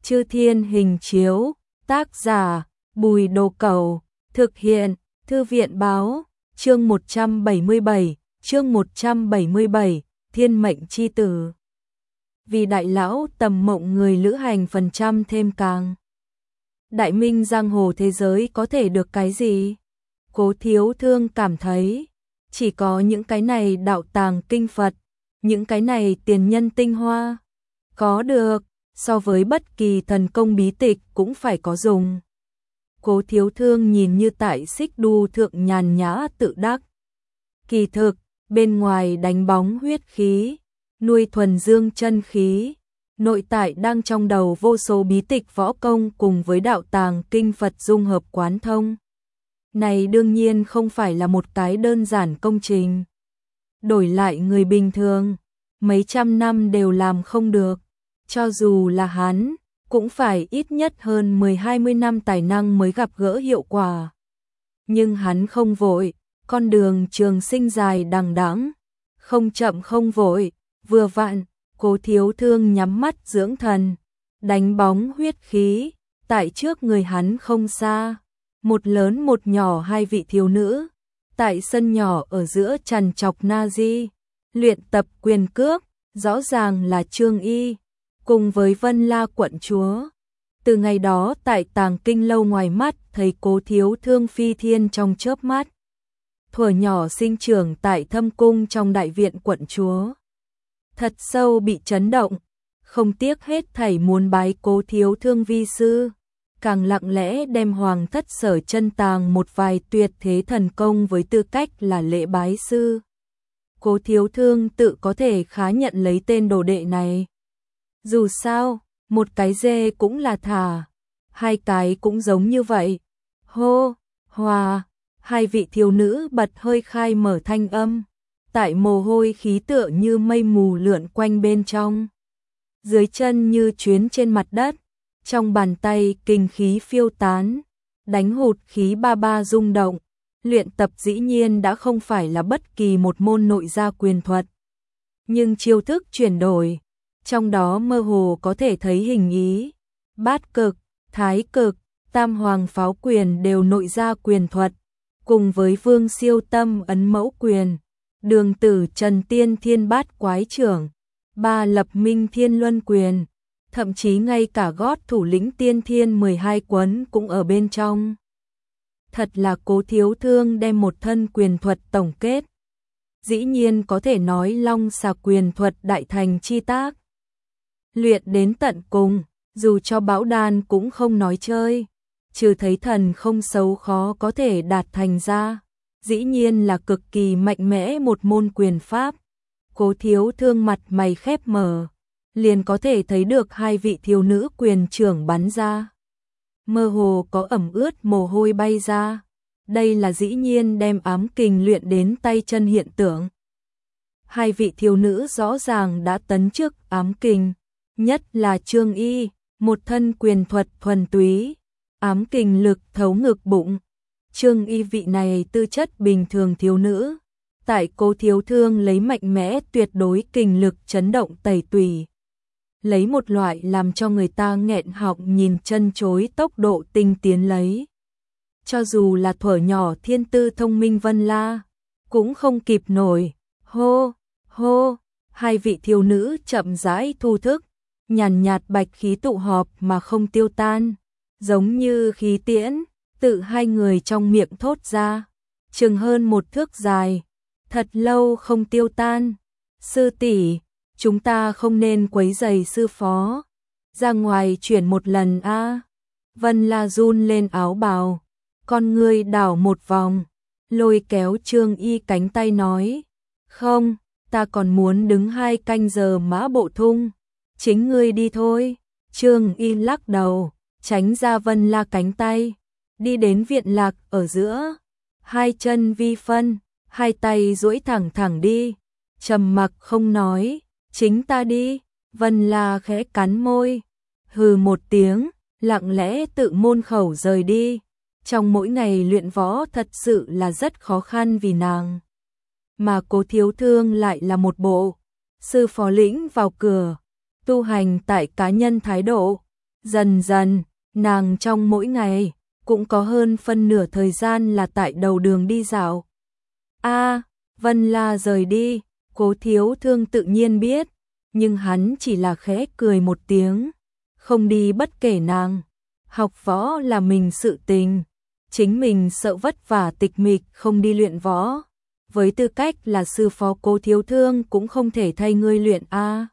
Chư Thiên Hình Chiếu, tác giả Bùi Đồ Cẩu, thực hiện Thư viện Báo, chương 177, Thiên Mệnh Chi Tử. Vì đại lão tầm mộng người lữ hành phần trăm thêm càng. Đại minh giang hồ thế giới có thể được cái gì? Cố Thiếu Thương cảm thấy, chỉ có những cái này đạo tàng kinh Phật, những cái này tiền nhân tinh hoa. Có được, so với bất kỳ thần công bí tịch cũng phải có dùng. Cố Thiếu Thương nhìn như tại Xích Đu thượng nhàn nhã tự đắc. Kỳ thực, bên ngoài đánh bóng huyết khí, nuôi thuần dương chân khí, nội tại đang trong đầu vô số bí tịch võ công cùng với đạo tàng kinh Phật dung hợp quán thông. Này đương nhiên không phải là một cái đơn giản công trình. Đổi lại người bình thường, mấy trăm năm đều làm không được. Cho dù là hắn, cũng phải ít nhất hơn 10-20 năm tài năng mới gặp gỡ hiệu quả. Nhưng hắn không vội, con đường trường sinh dài đằng đẵng, không chậm không vội, vừa vặn, Cố Thiếu Thương nhắm mắt dưỡng thần, đánh bóng huyết khí, tại trước người hắn không xa, một lớn một nhỏ hai vị thiếu nữ, tại sân nhỏ ở giữa trằn trọc na di, luyện tập quyền cước, rõ ràng là Trương Y, cùng với Vân La quận chúa. Từ ngày đó tại Tàng Kinh lâu ngoài mắt thấy Cố Thiếu Thương phi thiên trong chớp mắt. Thuở nhỏ sinh trưởng tại Thâm cung trong đại viện quận chúa. Thật sâu bị chấn động, không tiếc hết thảy muốn bái Cố Thiếu Thương vi sư, càng lặng lẽ đem Hoàng thất Sở chân tàng một vài tuyệt thế thần công với tư cách là lễ bái sư. Cố Thiếu Thương tự có thể khá nhận lấy tên đồ đệ này. Dù sao, một cái dê cũng là thả, hai cái cũng giống như vậy. Hô, hòa, hai vị thiếu nữ bật hơi khai mở thanh âm, tại mồ hôi khí tựa như mây mù lượn quanh bên trong. Dưới chân như chuyến trên mặt đất, trong bàn tay kinh khí phiêu tán, đánh hụt khí ba ba rung động. Luyện tập dĩ nhiên đã không phải là bất kỳ một môn nội gia quyền thuật. Nhưng chiêu thức chuyển đổi, trong đó mơ hồ có thể thấy hình ý, bát cực, thái cực, tam hoàng pháo quyền đều nội gia quyền thuật, cùng với vương siêu tâm ấn mẫu quyền, đường tử trần tiên thiên bát quái trưởng, ba lập minh thiên luân quyền, thậm chí ngay cả gót thủ lĩnh tiên thiên 12 quấn cũng ở bên trong. Thật là Cố Thiếu Thương đem một thân quyền thuật tổng kết. Dĩ nhiên có thể nói long xà quyền thuật đại thành chi tác. Luyện đến tận cùng, dù cho bão đan cũng không nói chơi, trừ thấy thần không xấu khó có thể đạt thành ra, dĩ nhiên là cực kỳ mạnh mẽ một môn quyền pháp. Cố Thiếu Thương mặt mày khép mở, liền có thể thấy được hai vị thiếu nữ quyền trưởng bắn ra. Mơ hồ có ẩm ướt mồ hôi bay ra, đây là dĩ nhiên đem ám kình luyện đến tay chân hiện tượng. Hai vị thiếu nữ rõ ràng đã tấn chức ám kình. Nhất là Trương Y, một thân quyền thuật thuần túy, ám kình lực thấu ngực bụng. Trương Y vị này tư chất bình thường thiếu nữ, tại Cố Thiếu Thương lấy mạnh mẽ tuyệt đối kình lực chấn động tẩy tùy. Lấy một loại làm cho người ta nghẹn họng nhìn chân chối tốc độ tinh tiến lấy. Cho dù là thuở nhỏ thiên tư thông minh Vân La, cũng không kịp nổi. Hô, hô, hai vị thiếu nữ chậm rãi thu thức. Nhàn nhạt bạch khí tụ họp mà không tiêu tan, giống như khí tiễn, tự hai người trong miệng thốt ra, chừng hơn một thước dài, thật lâu không tiêu tan. Sư tỷ, chúng ta không nên quấy rầy sư phó, ra ngoài chuyển một lần a. Vân La run lên áo bào, con ngươi đảo một vòng, lôi kéo Trương Y cánh tay nói, không, ta còn muốn đứng 2 canh giờ mã bộ thung. Chính ngươi đi thôi. Trương Y lắc đầu, tránh ra Vân La cánh tay, đi đến viện lạc ở giữa, hai chân vi phân, hai tay duỗi thẳng thẳng đi, trầm mặc không nói, chính ta đi. Vân La khẽ cắn môi, hừ một tiếng, lặng lẽ tự môn khẩu rời đi. Trong mỗi ngày luyện võ thật sự là rất khó khăn vì nàng, mà Cố Thiếu Thương lại là một bộ sư phó lĩnh vào cửa. Tu hành tại cá nhân thái độ, Dần dần, nàng trong mỗi ngày, cũng có hơn phân nửa thời gian là tại đầu đường đi dạo. Vân La rời đi, Cố Thiếu Thương tự nhiên biết, nhưng hắn chỉ là khẽ cười một tiếng, không đi bất kể nàng. Học võ là mình sự tình, chính mình sợ vất vả tịch mịch không đi luyện võ. Với tư cách là sư phó Cố Thiếu Thương cũng không thể thay ngươi luyện a.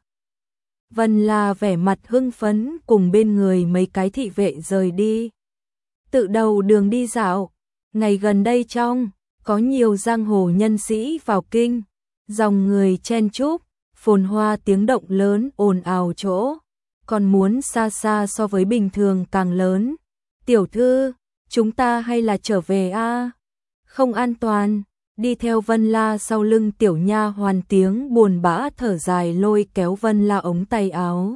Vân La vẻ mặt hưng phấn cùng bên người mấy cái thị vệ rời đi. Tự đầu đường đi dạo, ngày gần đây có nhiều giang hồ nhân sĩ vào kinh, dòng người chen chúc, phồn hoa tiếng động lớn ồn ào chỗ, còn muốn xa xa so với bình thường càng lớn. Tiểu thư, chúng ta hay là trở về a? Không an toàn. Đi theo Vân La sau lưng tiểu nha hoàn tiếng buồn bã thở dài lôi kéo Vân La ống tay áo.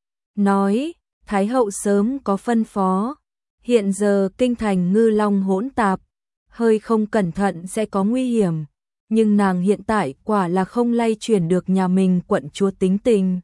Nói, Thái hậu sớm có phân phó, hiện giờ kinh thành ngư long hỗn tạp, hơi không cẩn thận sẽ có nguy hiểm, nhưng nàng hiện tại quả là không lay chuyển được nhà mình quận chúa tính tình.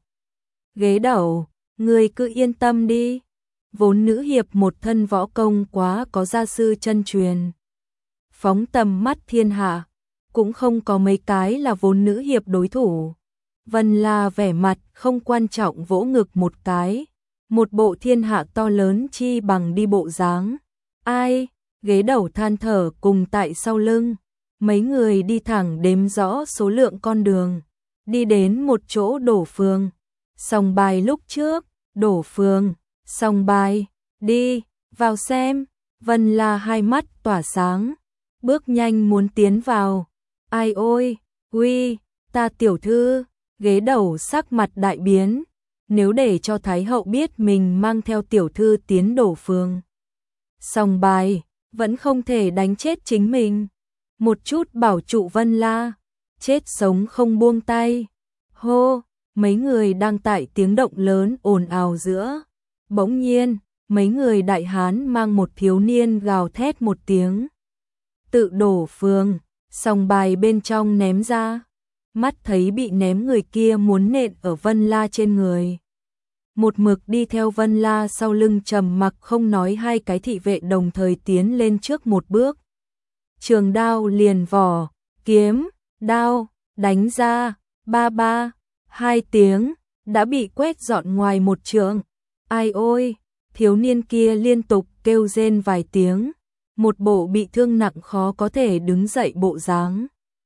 Ghế đầu, người cứ yên tâm đi, vốn nữ hiệp một thân võ công quá có gia sư chân truyền. Phóng tầm mắt thiên hạ, cũng không có mấy cái là vốn nữ hiệp đối thủ. Vân La vẻ mặt không quan trọng vỗ ngực một cái, một bộ thiên hạ to lớn chi bằng đi bộ dáng. Ai? Ghế đầu than thở cùng tại sau lưng, mấy người đi thẳng đếm rõ số lượng con đường, đi đến một chỗ đổ phường. Sòng bài lúc trước, đổ phường, sòng bài, đi, vào xem. Vân La hai mắt tỏa sáng, bước nhanh muốn tiến vào. Ai ôi, uy, ta tiểu thư. Ghế đầu sắc mặt đại biến, nếu để cho Thái hậu biết mình mang theo tiểu thư tiến đổ phường sòng bài, vẫn không thể đánh chết chính mình. Một chút bảo trụ Vân La, chết sống không buông tay. Hô, mấy người đang tại tiếng động lớn ồn ào giữa. Bỗng nhiên, mấy người đại hán mang một thiếu niên gào thét một tiếng. Tự đổ phường, sòng bài bên trong ném ra. Mắt thấy bị ném người kia muốn nện ở Vân La trên người. Một mực đi theo Vân La sau lưng trầm mặc không nói hai cái thị vệ đồng thời tiến lên trước một bước. Trường đao liền vỏ, kiếm, đao, đánh ra, ba ba, hai tiếng, đã bị quét dọn ngoài một trường. Ai ôi, thiếu niên kia liên tục kêu rên vài tiếng, một bộ bị thương nặng khó có thể đứng dậy bộ dáng.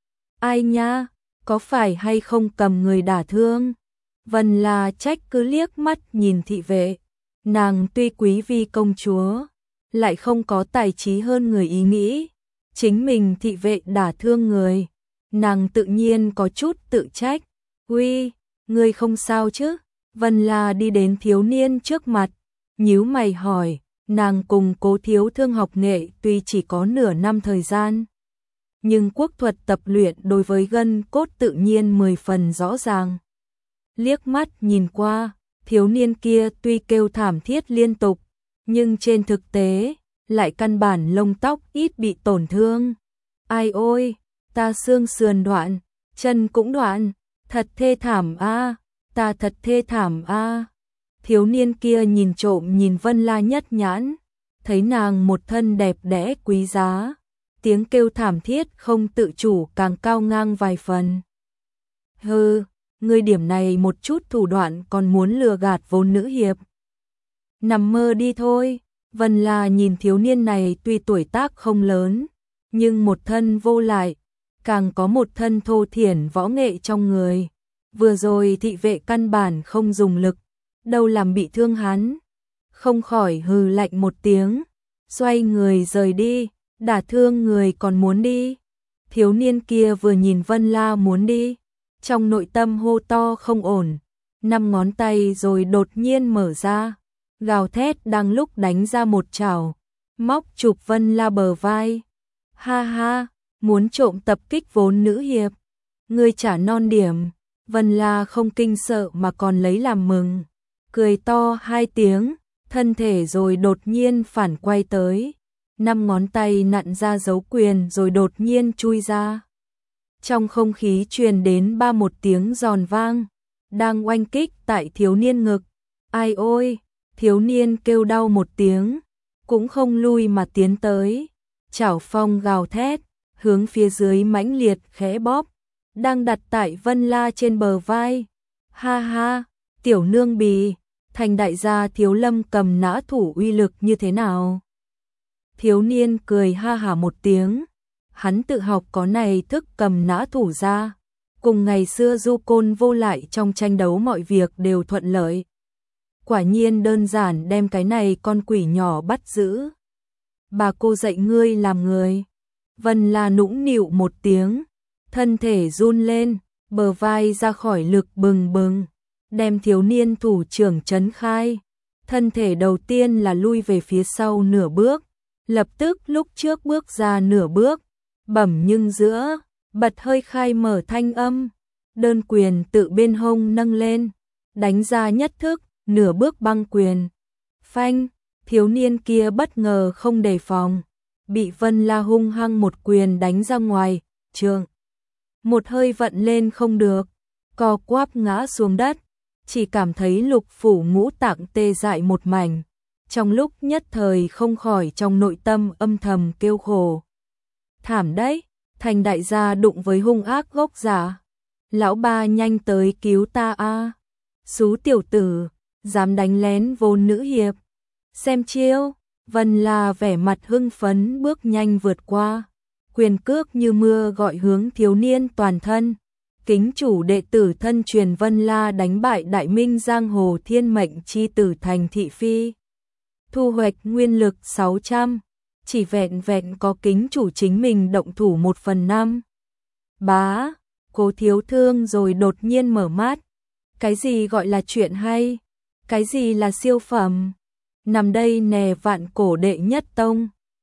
Ai nha, có phải hay không cầm người đả thương? Vân La trách cứ liếc mắt nhìn thị vệ, nàng tuy quý vi công chúa, lại không có tài trí hơn người ý nghĩ. Chính mình thị vệ đả thương người, nàng tự nhiên có chút tự trách. Uy, ngươi không sao chứ? Vân La đi đến thiếu niên trước mặt, nhíu mày hỏi, nàng cùng Cố Thiếu Thương học nghệ tuy chỉ có nửa năm thời gian, nhưng quốc thuật tập luyện đối với gân cốt tự nhiên 10 phần rõ ràng. Liếc mắt nhìn qua, thiếu niên kia tuy kêu thảm thiết liên tục, nhưng trên thực tế, lại căn bản lông tóc ít bị tổn thương. Ai ôi, ta xương sườn đoạn, chân cũng đoạn, thật thê thảm a, ta thật thê thảm a. Thiếu niên kia nhìn trộm nhìn Vân La nhất nhãn, thấy nàng một thân đẹp đẽ quý giá, tiếng kêu thảm thiết không tự chủ càng cao ngang vài phần. Hừ, ngươi điểm này một chút thủ đoạn còn muốn lừa gạt vốn nữ hiệp. Nằm mơ đi thôi. Vân La nhìn thiếu niên này tuy tuổi tác không lớn, nhưng một thân vô lại, càng có một thân thô thiển võ nghệ trong người. Vừa rồi thị vệ căn bản không dùng lực, đâu làm bị thương hắn. Không khỏi hừ lạnh một tiếng, xoay người rời đi, đả thương người còn muốn đi. Thiếu niên kia vừa nhìn Vân La muốn đi, trong nội tâm hô to không ổn, 5 ngón tay rồi đột nhiên mở ra. Gào thét đang lúc đánh ra một chảo, móc chụp Vân La bờ vai. Ha ha, muốn trộm tập kích vốn nữ hiệp, ngươi trả non điểm. Vân La không kinh sợ mà còn lấy làm mừng, cười to 2 tiếng, thân thể rồi đột nhiên phản quay tới. 5 ngón tay nặn ra dấu quyền rồi đột nhiên chui ra. Trong không khí truyền đến một tiếng giòn vang, đang oanh kích tại thiếu niên ngực. Ai ôi, Thiếu niên kêu đau một tiếng, cũng không lui mà tiến tới, chảo phong gào thét, hướng phía dưới mãnh liệt khẽ bóp, đang đặt tại Vân La trên bờ vai. Ha ha, tiểu nương bì, Thành đại gia Thiếu Lâm cầm nã thủ uy lực như thế nào? Thiếu niên cười ha hả một tiếng, hắn tự học có này thức cầm nã thủ ra, cùng ngày xưa du côn vô lại trong tranh đấu mọi việc đều thuận lợi. Quả nhiên đơn giản đem cái này con quỷ nhỏ bắt giữ. Bà cô dạy ngươi làm người. Vân La nũng nịu một tiếng, thân thể run lên, bờ vai ra khỏi lực bừng bừng, đem thiếu niên thủ trưởng trấn khai. Thân thể đầu tiên là lui về phía sau nửa bước, lập tức lúc trước bước ra nửa bước, bẩm nhưng giữa, bật hơi khai mở thanh âm, đơn quyền tự bên hông nâng lên, đánh ra nhất thức, nửa bước băng quyền. Phanh, thiếu niên kia bất ngờ không đề phòng, bị Vân La hung hăng một quyền đánh ra ngoài, trường. Một hơi vận lên không được, co quắp ngã xuống đất, chỉ cảm thấy lục phủ ngũ tạng tê dại một mảnh, trong lúc nhất thời không khỏi trong nội tâm âm thầm kêu khổ. Thảm đấy, Thành đại gia đụng với hung ác gốc giả. Lão ba nhanh tới cứu ta a. Xú tiểu tử, dám đánh lén vô nữ hiệp. Xem chiêu, Vân La vẻ mặt hưng phấn bước nhanh vượt qua, quyền cước như mưa gọi hướng thiếu niên toàn thân. Kính chủ đệ tử thân truyền Vân La đánh bại đại minh giang hồ thiên mệnh chi tử Thành thị phi. Thu hoạch nguyên lực 600, chỉ vẹn vẹn có kính chủ chính mình động thủ 1/5. Bá, Cố thiếu thương rồi đột nhiên mở mắt. Cái gì gọi là chuyện hay? Cái gì là siêu phẩm? Nằm đây nè vạn cổ đệ nhất tông.